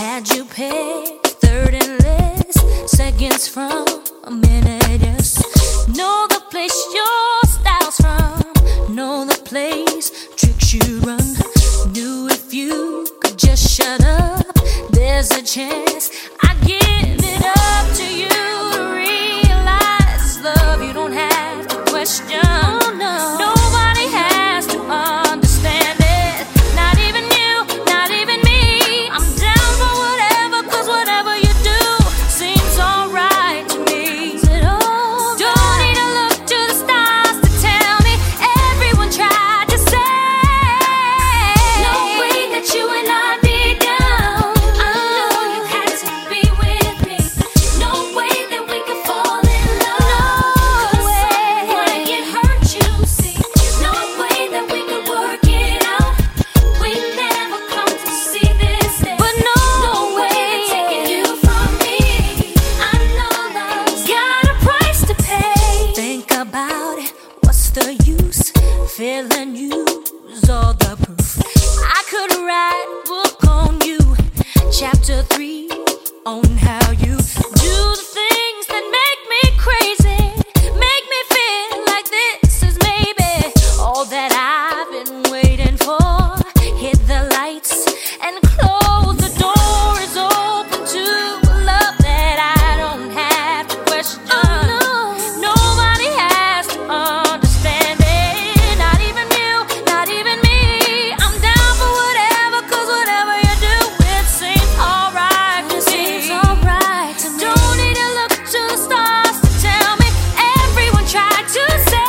Had you picked third and less, seconds from a minute, yes. Know the place your style's from, know the place tricks you run. Knew if you could just shut up, there's a chance I'd give it up to you. To realize it's love you don't have to question. Oh, no. Nobody has to understand it, not even you, not even me. I'm down for whatever, cause whatever you do seems alright to me. Don't need to look to the stars to tell me. Everyone tried to say no way that you and I'd be down. I know you had to be with me. No way that we could fall in love. No way. Might get hurt, you see. No way that we could work it out. We never come to see this day. But no way taking you from me. I know love's got a price to pay. Think about it, what's the use? Feeling you's all the proof. I could write a book on you, chapter 3 on how you do the things that make me crazy, make me feel like this is maybe all that I've been waiting for. Hit the lights and close the door is open to a love that I don't have to question. Nobody has to understand it, not even you, not even me. I'm down for whatever, cause whatever you do, it seems alright to me. Don't need to look to the stars to tell me. Everyone tried to say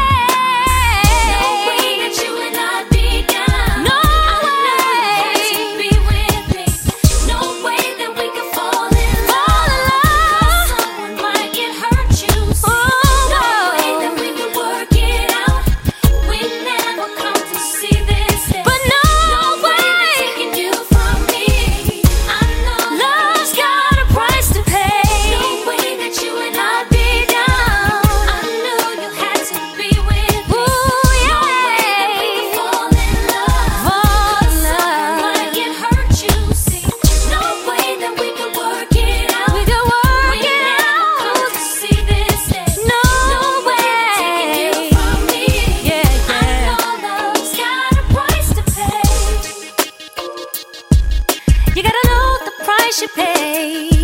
no way that you and I'd be down. No way to be with me. No way that we could fall in love. Someone might get hurt, you see. No way that we could work it out. We never come to see this day. But no way taking you from me. I know love's got a price to pay. No way that you and I'd be down. I knew you had to be with me. No way that we could fall in love. Someone might get hurt, you see. No way that we could work it out. We never come to see this day. No way taking you from me. I know love's got a price to pay. You gotta know the price you pay.